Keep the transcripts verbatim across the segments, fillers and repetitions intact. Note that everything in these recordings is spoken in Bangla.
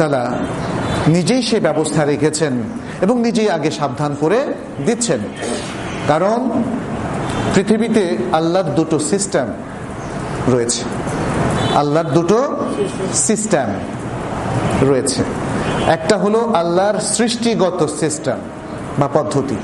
তাআলা নিজেই সে ব্যবস্থা রেখেছেন এবং নিজেই আগে সাবধান করে দিচ্ছেন। কারণ পৃথিবীতে আল্লাহর দুটো সিস্টেম রয়েছে, আল্লাহর দুটো সিস্টেম রয়েছে। একটা হলো আল্লাহর সৃষ্টিগত সিস্টেম বা পদ্ধতি।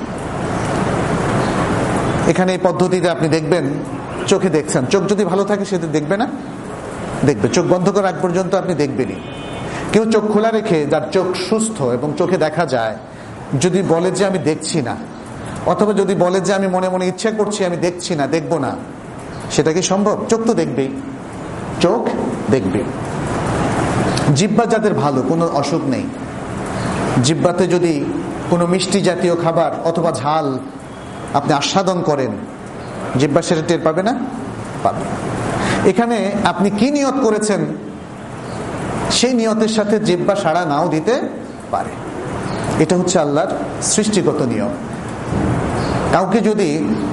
এখানে এই পদ্ধতিতে আপনি দেখবেন, চোখে দেখছেন, চোখ যদি ভালো থাকে সেটা দেখবে না, দেখবে। চোখ বন্ধ করার আগ পর্যন্ত আপনি দেখবেনই। কেউ চোখ খোলা রেখে, যার চোখ সুস্থ এবং চোখে দেখা যায়, যদি বলে যে আমি দেখছি না, অথবা যদি বলে যে আমি মনে মনে ইচ্ছা করছি আমি দেখছি না, দেখবো না, সেটা কি সম্ভব? চোখ তো দেখবেই, চোখ দেখবে। জিহ্বা যাদের ভালো, কোনো অসুখ নেই, জিহ্বাতে যদি কোনো মিষ্টি জাতীয় খাবার অথবা ঝাল আপনি আস্বাদন করেন, জিহ্বা সেটা টের পাবে না? পাবে। এখানে আপনি কি নিয়ত করেছেন সেই নিয়তের সাথে জিহ্বা সাড়া নাও দিতে পারে। এটা হচ্ছে আল্লাহর সৃষ্টিগত নিয়ম। কাউকে যদি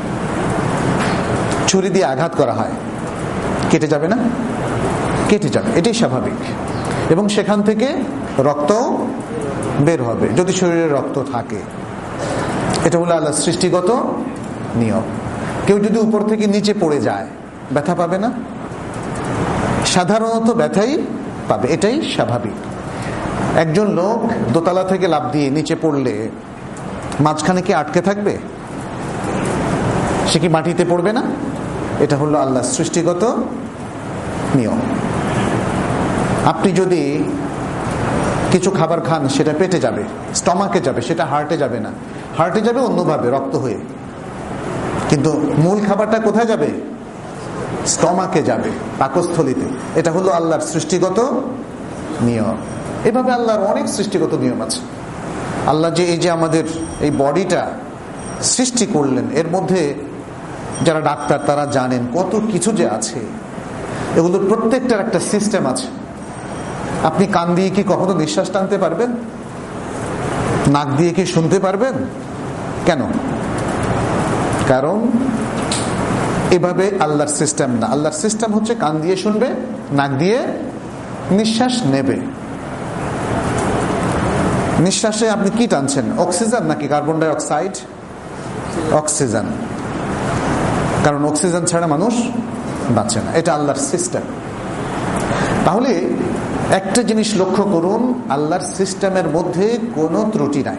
ছুরি দিয়ে আঘাত করা হয়, কেটে যাবে না? কেটে যাবে, এটাই স্বাভাবিক। এবং সেখান থেকে রক্ত বের হবে যদি শরীরে রক্ত থাকে। এটা হলো আল্লাহর সৃষ্টিগত নিয়ম। কেউ যদি উপর থেকে নিচে পড়ে যায়, ব্যথা পাবে না? সাধারণত ব্যথাই পাবে, এটাই স্বাভাবিক। একজন লোক দোতলা থেকে লাফ দিয়ে নিচে পড়লে মাঝখানে কি আটকে থাকবে? সে কি মাটিতে পড়বে না? এটা হলো আল্লাহর সৃষ্টিগত নিয়ম। আপনি যদি কিছু খাবার খান, সেটা পেটে যাবে, স্টমাকে যাবে, সেটা হার্টে যাবে না। হার্টে যাবে অন্যভাবে, রক্ত হয়ে। কিন্তু মূল খাবারটা কোথায় যাবে? স্টমাকে যাবে, পাকস্থলিতে। এটা হলো আল্লাহর সৃষ্টিগত নিয়ম। এভাবে আল্লাহর অনেক সৃষ্টিগত নিয়ম আছে। আল্লাহ যে এই যে আমাদের এই বডিটা সৃষ্টি করলেন, এর মধ্যে যারা ডাক্তার তারা জানেন কত কিছু যে আছে। এগুলোর প্রত্যেকটার একটা সিস্টেম আছে। আপনি কান দিয়ে কি কখনো নিঃশ্বাস টানতে পারবেন? নাক দিয়ে কি শুনতে পারবেন? কেন? কারণ এভাবে আল্লাহর সিস্টেম না। আল্লাহর সিস্টেম হচ্ছে কান দিয়ে শুনবে, নাক দিয়ে নিঃশ্বাস নেবে। নিঃশ্বাসে আপনি কি টানছেন? অক্সিজেন নাকি কার্বন ডাই অক্সাইড? অক্সিজেন। কারণ অক্সিজেন ছাড়া মানুষ বাঁচে না। এটা আল্লাহর সিস্টেম। তাহলে একটা জিনিস লক্ষ্য করুন, আল্লাহর সিস্টেমের মধ্যে কোনো ত্রুটি নাই।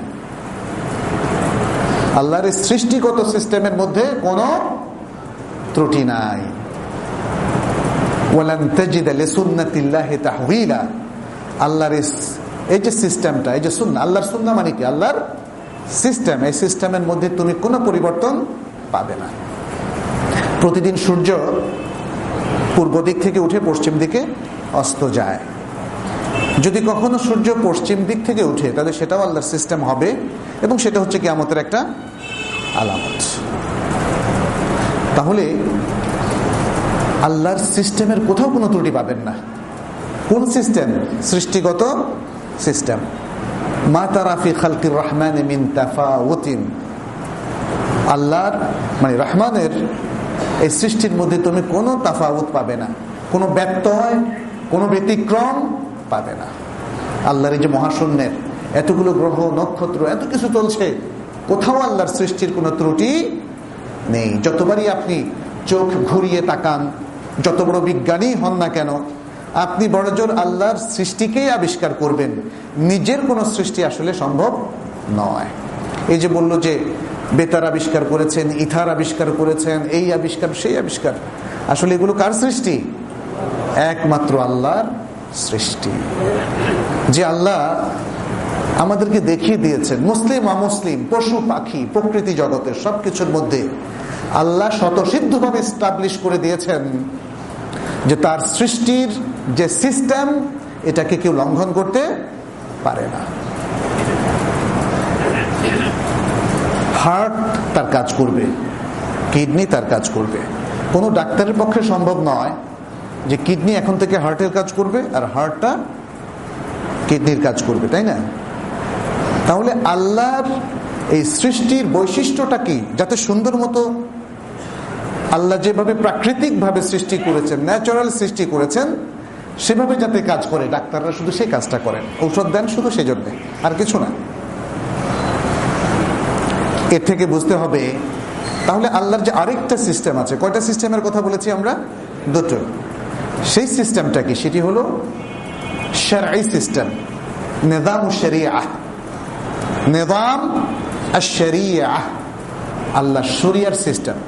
আল্লাহর সৃষ্টিগত সিস্টেমের মধ্যে কোনো ত্রুটি নাই। ওয়ালান তাজিদ লিসুন্নাতিল্লাহি তাহওয়িলা। আল্লাহর এই যে সিস্টেমটা, এই যে সুন্নাহ, আল্লাহর সুন্নাহ মানে কি? আল্লাহর সিস্টেম। এই সিস্টেমের মধ্যে তুমি কোনো পরিবর্তন পাবে না। প্রতিদিন সূর্য পূর্ব দিক থেকে উঠে পশ্চিম দিকে অস্ত যায়। যদি কখনো সূর্য পশ্চিম দিক থেকে উঠে, তাহলে সেটাও আল্লাহর সিস্টেম হবে এবং সেটা হচ্ছে কিয়ামতের একটা আলামত। তাহলে আল্লাহর সিস্টেমের কোথাও কোনো ত্রুটি পাবেন না। কোন সিস্টেম? সৃষ্টিগত সিস্টেম। মা তারা ফি খালকির রহমানি মিন তাফাউতিন। আল্লাহর মানে রহমানের এই সৃষ্টির মধ্যে তুমি কোনো তাফাউত পাবে না, কোনো ব্যত্যয়, কোনো ব্যতিক্রম পাবে না। আল্লাহর এই যে মহাশূন্যের এতগুলো গ্রহ নক্ষত্র এত কিছু চলছে, কোথাও আল্লাহর সৃষ্টির কোনো ত্রুটি নেই। যতবারই আপনি চোখ ঘুরিয়ে তাকান, যত বড় বিজ্ঞানী হন না কেন, আপনি বড়জোর আল্লাহর সৃষ্টিকেই আবিষ্কার করবেন। নিজের কোনো সৃষ্টি আসলে সম্ভব নয়। এই যে বলল যে বেতার আবিষ্কার করেছেন, ইথার আবিষ্কার করেছেন, এই আবিষ্কার সেই আবিষ্কার, আসলে এগুলো কার সৃষ্টি? একমাত্র আল্লাহর সৃষ্টি। যে আল্লাহ আমাদেরকে দেখিয়ে দিয়েছেন, মুসলিম অমুসলিম, পশু পাখি, প্রকৃতি জগতের সবকিছুর মধ্যে আল্লাহ স্বতঃসিদ্ধভাবে এস্টাবলিশ করে দিয়েছেন যে তার সৃষ্টির যে সিস্টেম, এটাকে কেউ লঙ্ঘন করতে পারে না। হার্ট তার কাজ করবে, কিডনি তার কাজ করবে। কোনো ডাক্তারের পক্ষে সম্ভব নয় যে কিডনি এখন থেকে হার্টের কাজ করবে আর হার্টটা কিডনির কাজ করবে, তাই না? তাহলে আল্লাহর এই সৃষ্টির বৈশিষ্ট্যটা কি? যাতে সুন্দর মতো আল্লাহ যেভাবে প্রাকৃতিক ভাবে সৃষ্টি করেছেন, ন্যাচারাল সৃষ্টি করেছেন, সেভাবে যাতে কাজ করে, ডাক্তাররা শুধু সেই কাজটা করেন, ঔষধ দেন শুধু সেই জন্য, আর কিছু না। এর থেকে বুঝতে হবে তাহলে আল্লাহর যে আরেকটা সিস্টেম আছে, কয়টা সিস্টেমের কথা বলেছি আমরা? দুটো। সেই সিস্টেমটা কি? সেটি হলো শারঈ সিস্টেম, নিজাম শরিয়াহ। নিজাম আশ-শরিয়াহ, আল্লাহর শরিয়ার সিস্টেম,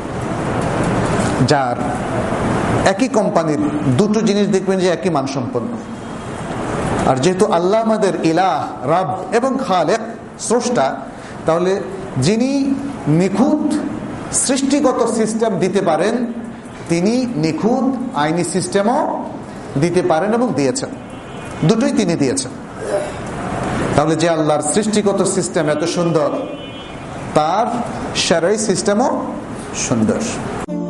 যার একই কোম্পানির দুটো জিনিস দেখবেন যে একই মানসম্পন্ন। আর যেহেতু আল্লাহ আমাদের ইলাহ, রব এবং খালেক, স্রষ্টা, তাহলে যিনি নিখুঁত সৃষ্টিগত সিস্টেম দিতে পারেন, তিনি নিখুঁত আইনি সিস্টেমও দিতে পারেন এবং দিয়েছেন, দুটোই তিনি দিয়েছেন। তাহলে যে আল্লাহর সৃষ্টিগত সিস্টেম এত সুন্দর, তার শারঈ সিস্টেমও সুন্দর।